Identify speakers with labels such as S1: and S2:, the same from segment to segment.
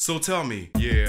S1: So tell me, yeah.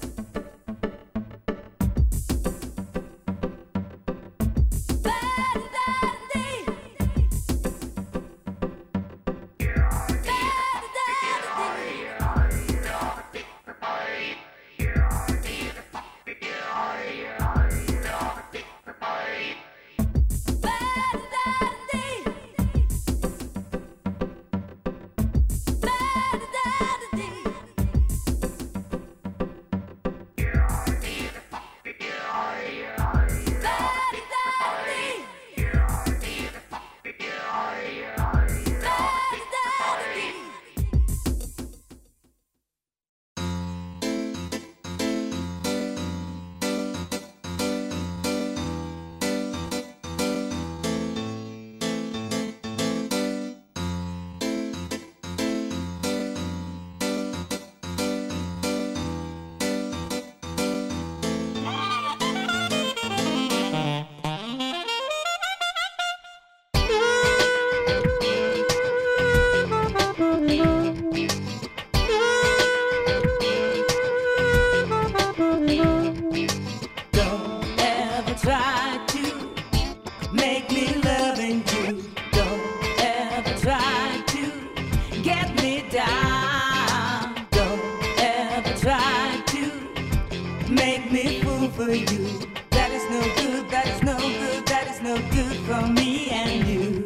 S2: Try to make me loving you. Don't ever try to get me down. Don't ever try to make me fool for you. That is no good, that is no good, that is no good for me and you.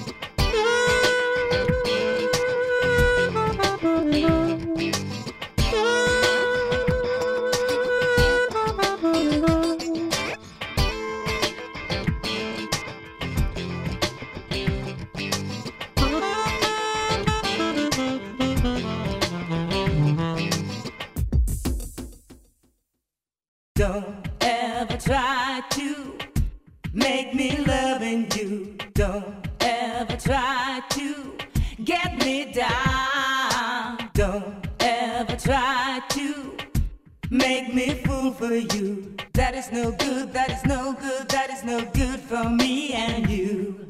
S2: Don't ever try to make me loving you. Don't ever try to get me down. Don't ever try to make me fool for you. That is no good, that is no good, that is no good for me and you.